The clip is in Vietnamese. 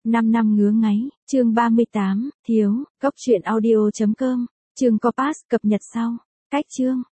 5 năm ngứa ngáy, chương 38, thiếu, góc truyện audio.com, chương Copas cập nhật sau. Cách chương